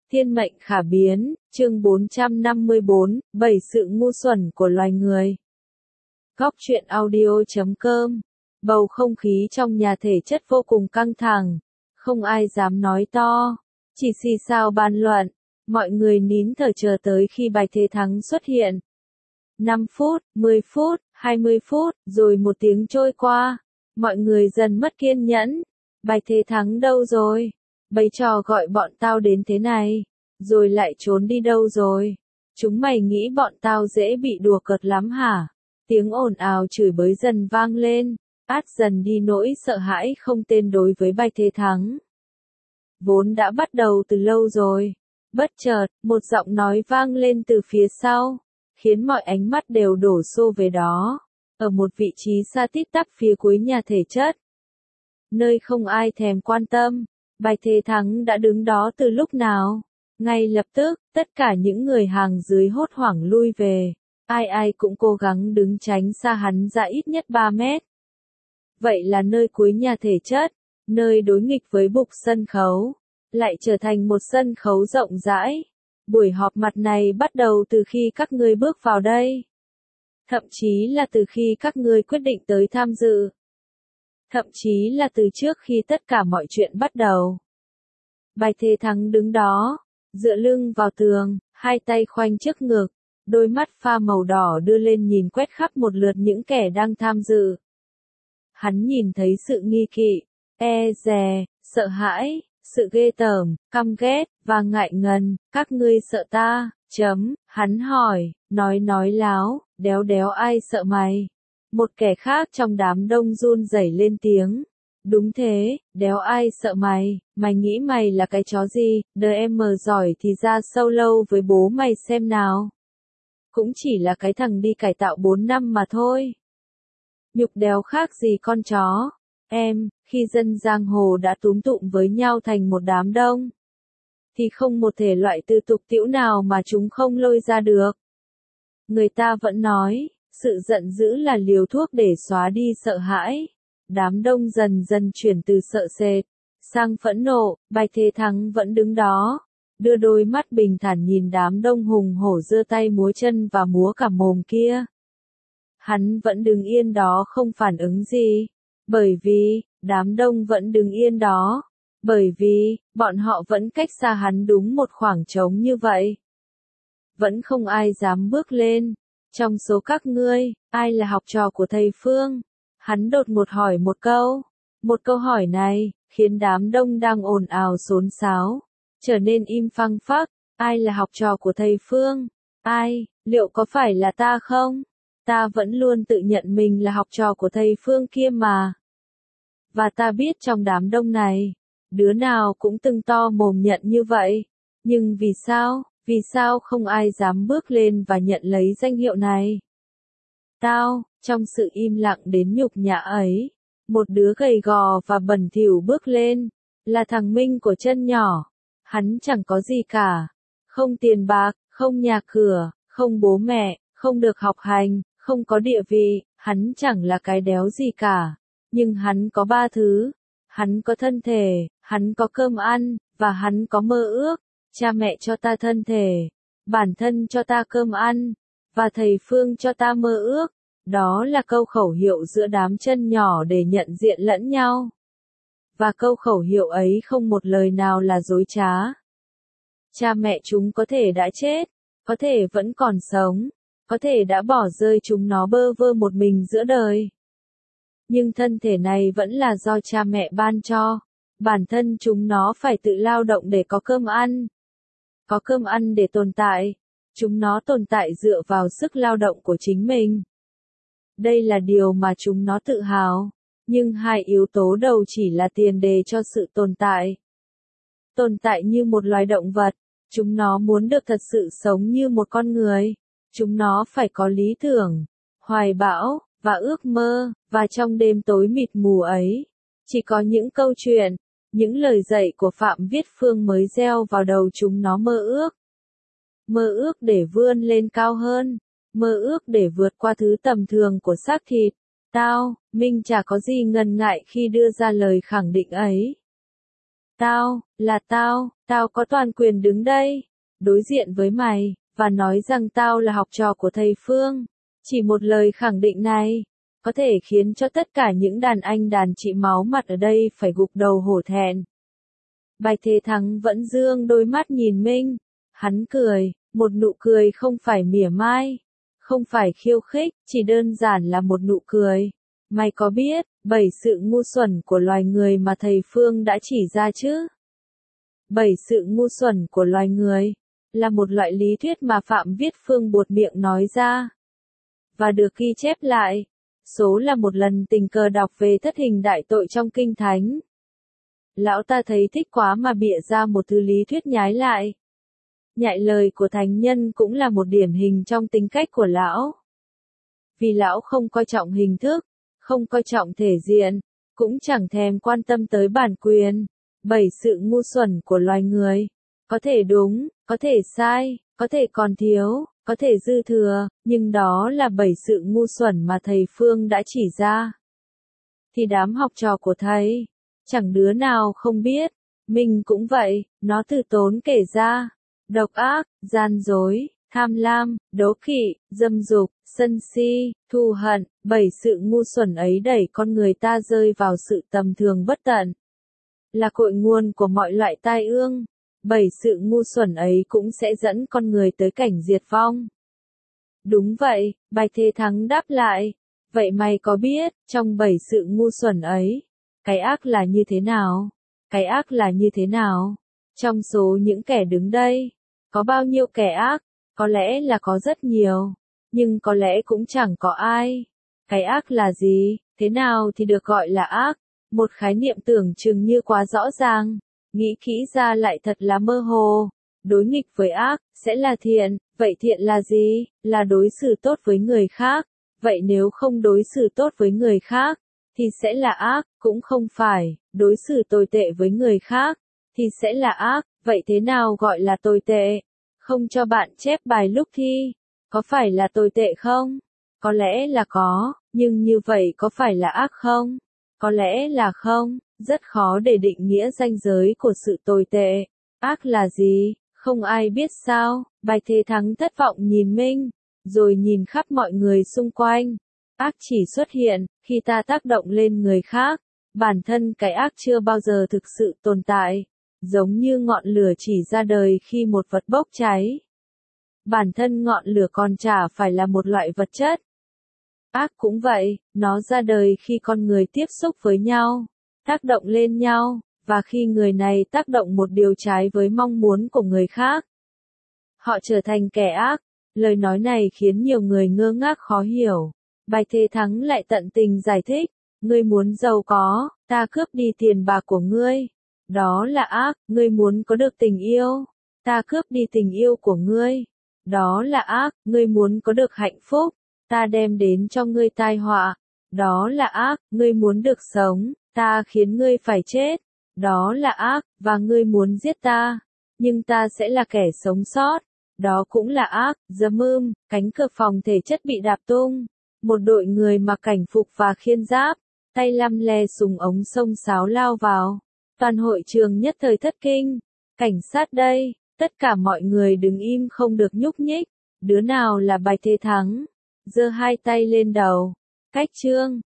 Thiên mệnh khả biến, chương 454, 7 sự ngu xuẩn của loài người. Góc truyện audio.com. Bầu không khí trong nhà thể chất vô cùng căng thẳng, không ai dám nói to, chỉ xì xào bàn luận, mọi người nín thở chờ tới khi Bạch Thế Thắng xuất hiện. 5 phút, 10 phút, 20 phút, rồi một tiếng trôi qua, mọi người dần mất kiên nhẫn. Bạch Thế Thắng đâu rồi? Bày trò gọi bọn tao đến thế này, rồi lại trốn đi đâu rồi? Chúng mày nghĩ bọn tao dễ bị đùa cợt lắm hả? Tiếng ồn ào chửi bới dần vang lên, át dần đi nỗi sợ hãi không tên đối với Bạch Thế Thắng. Vốn đã bắt đầu từ lâu rồi. Bất chợt, một giọng nói vang lên từ phía sau, khiến mọi ánh mắt đều đổ xô về đó. Ở một vị trí xa tít tắp phía cuối nhà thể chất, nơi không ai thèm quan tâm, Bạch Thế Thắng đã đứng đó từ lúc nào. Ngay lập tức, tất cả những người hàng dưới hốt hoảng lui về. Ai cũng cố gắng đứng tránh xa hắn ra ít nhất 3 mét. Vậy là nơi cuối nhà thể chất, nơi đối nghịch với bục sân khấu, lại trở thành một sân khấu rộng rãi. Buổi họp mặt này bắt đầu từ khi các ngươi bước vào đây. Thậm chí là từ khi các ngươi quyết định tới tham dự. Thậm chí là từ trước khi tất cả mọi chuyện bắt đầu. Bạch Thế Thắng đứng đó, dựa lưng vào tường, hai tay khoanh trước ngực, đôi mắt pha màu đỏ đưa lên nhìn quét khắp một lượt những kẻ đang tham dự. Hắn nhìn thấy sự nghi kỵ, e dè, sợ hãi, sự ghê tởm, căm ghét, và ngại ngần. Các ngươi sợ ta, hắn hỏi, nói láo, đéo ai sợ mày. Một kẻ khác trong đám đông run rẩy lên tiếng. Đúng thế, đéo ai sợ mày, mày nghĩ mày là cái chó gì, DM giỏi thì ra sâu lâu với bố mày xem nào. Cũng chỉ là cái thằng đi cải tạo 4 năm mà thôi. Nhục đéo khác gì con chó. Khi dân giang hồ đã túm tụm với nhau thành một đám đông, thì không một thể loại từ tục tĩu nào mà chúng không lôi ra được. Người ta vẫn nói, sự giận dữ là liều thuốc để xóa đi sợ hãi. Đám đông dần dần chuyển từ sợ sệt sang phẫn nộ. Bạch Thế Thắng vẫn đứng đó, đưa đôi mắt bình thản nhìn đám đông hùng hổ giơ tay múa chân và múa cả mồm kia. Hắn vẫn đứng yên đó không phản ứng gì, bởi vì đám đông vẫn đứng yên đó, bởi vì bọn họ vẫn cách xa hắn đúng một khoảng trống như vậy. Vẫn không ai dám bước lên. Trong số các ngươi, ai là học trò của thầy Phương? Hắn đột ngột hỏi một câu. Một câu hỏi này khiến đám đông đang ồn ào xôn xáo trở nên im phăng phắc. Ai là học trò của thầy Phương? Ai? Liệu có phải là ta không? Ta vẫn luôn tự nhận mình là học trò của thầy Phương kia mà. Và ta biết trong đám đông này, đứa nào cũng từng to mồm nhận như vậy. Nhưng vì sao? Vì sao không ai dám bước lên và nhận lấy danh hiệu này? Trong sự im lặng đến nhục nhã ấy, một đứa gầy gò và bẩn thỉu bước lên, là thằng Minh của chân nhỏ. Hắn chẳng có gì cả, không tiền bạc, không nhà cửa, không bố mẹ, không được học hành, không có địa vị, hắn chẳng là cái đéo gì cả. Nhưng hắn có 3 thứ, hắn có thân thể, hắn có cơm ăn, và hắn có mơ ước. Cha mẹ cho ta thân thể, bản thân cho ta cơm ăn, và thầy Phương cho ta mơ ước. Đó là câu khẩu hiệu giữa đám chân nhỏ để nhận diện lẫn nhau. Và câu khẩu hiệu ấy không một lời nào là dối trá. Cha mẹ chúng có thể đã chết, có thể vẫn còn sống, có thể đã bỏ rơi chúng nó bơ vơ một mình giữa đời. Nhưng thân thể này vẫn là do cha mẹ ban cho. Bản thân chúng nó phải tự lao động để có cơm ăn. Có cơm ăn để tồn tại. Chúng nó tồn tại dựa vào sức lao động của chính mình. Đây là điều mà chúng nó tự hào. Nhưng hai yếu tố đầu chỉ là tiền đề cho sự tồn tại. Tồn tại như một loài động vật. Chúng nó muốn được thật sự sống như một con người. Chúng nó phải có lý tưởng, hoài bão, và ước mơ. Và trong đêm tối mịt mù ấy, chỉ có những câu chuyện, những lời dạy của Phạm Viết Phương mới gieo vào đầu chúng nó mơ ước. Mơ ước để vươn lên cao hơn. Mơ ước để vượt qua thứ tầm thường của xác thịt. Minh chả có gì ngần ngại khi đưa ra lời khẳng định ấy. Tao có toàn quyền đứng đây, đối diện với mày, và nói rằng tao là học trò của thầy Phương. Chỉ một lời khẳng định này, có thể khiến cho tất cả những đàn anh đàn chị máu mặt ở đây phải gục đầu hổ thẹn. Bạch Thế Thắng vẫn dương đôi mắt nhìn Minh. Hắn cười, một nụ cười không phải mỉa mai, không phải khiêu khích, chỉ đơn giản là một nụ cười. Mày có biết, 7 sự ngu xuẩn của loài người mà thầy Phương đã chỉ ra chứ? 7 sự ngu xuẩn của loài người là một loại lý thuyết mà Phạm Viết Phương buột miệng nói ra, và được ghi chép lại. Số là một lần tình cờ đọc về thất hình đại tội trong Kinh Thánh. Lão ta thấy thích quá mà bịa ra một thứ lý thuyết nhái lại. Nhại lời của thánh nhân cũng là một điển hình trong tính cách của lão. Vì lão không coi trọng hình thức, không coi trọng thể diện, cũng chẳng thèm quan tâm tới bản quyền. 7 sự ngu xuẩn của loài người. Có thể đúng, có thể sai, có thể còn thiếu, có thể dư thừa, nhưng đó là 7 sự ngu xuẩn mà thầy Phương đã chỉ ra. Thì đám học trò của thầy, chẳng đứa nào không biết. Mình cũng vậy, nó từ tốn kể ra. Độc ác, gian dối, tham lam, đố kỵ, dâm dục, sân si, thù hận, 7 sự ngu xuẩn ấy đẩy con người ta rơi vào sự tầm thường bất tận. Là cội nguồn của mọi loại tai ương. 7 sự ngu xuẩn ấy cũng sẽ dẫn con người tới cảnh diệt vong. Đúng vậy, Bạch Thế Thắng đáp lại. Vậy mày có biết, trong 7 sự ngu xuẩn ấy, cái ác là như thế nào? Cái ác là như thế nào? Trong số những kẻ đứng đây, có bao nhiêu kẻ ác? Có lẽ là có rất nhiều, nhưng có lẽ cũng chẳng có ai. Cái ác là gì? Thế nào thì được gọi là ác? Một khái niệm tưởng chừng như quá rõ ràng, nghĩ kỹ ra lại thật là mơ hồ. Đối nghịch với ác, sẽ là thiện. Vậy thiện là gì? Là đối xử tốt với người khác. Vậy nếu không đối xử tốt với người khác, thì sẽ là ác, cũng không phải. Đối xử tồi tệ với người khác, thì sẽ là ác. Vậy thế nào gọi là tồi tệ? Không cho bạn chép bài lúc thi, có phải là tồi tệ không? Có lẽ là có, nhưng như vậy có phải là ác không? Có lẽ là không. Rất khó để định nghĩa ranh giới của sự tồi tệ. Ác là gì? Không ai biết sao? Bạch Thế Thắng thất vọng nhìn Minh, rồi nhìn khắp mọi người xung quanh. Ác chỉ xuất hiện khi ta tác động lên người khác. Bản thân cái ác chưa bao giờ thực sự tồn tại, giống như ngọn lửa chỉ ra đời khi một vật bốc cháy. Bản thân ngọn lửa còn chả phải là một loại vật chất. Ác cũng vậy, nó ra đời khi con người tiếp xúc với nhau, tác động lên nhau, và khi người này tác động một điều trái với mong muốn của người khác, họ trở thành kẻ ác. Lời nói này khiến nhiều người ngơ ngác khó hiểu. Bạch Thế Thắng lại tận tình giải thích. Ngươi muốn giàu có, ta cướp đi tiền bạc của ngươi. Đó là ác. Ngươi muốn có được tình yêu, ta cướp đi tình yêu của ngươi. Đó là ác. Ngươi muốn có được hạnh phúc, ta đem đến cho ngươi tai họa. Đó là ác. Ngươi muốn được sống, ta khiến ngươi phải chết. Đó là ác. Và ngươi muốn giết ta, nhưng ta sẽ là kẻ sống sót. Đó cũng là ác. Cánh cửa phòng thể chất bị đạp tung. Một đội người mặc cảnh phục và khiên giáp, tay lăm le súng ống xông xáo lao vào. Toàn hội trường nhất thời thất kinh. Cảnh sát đây. Tất cả mọi người đứng im không được nhúc nhích. Đứa nào là Bạch Thế Thắng? Giơ hai tay lên đầu. Cách chương.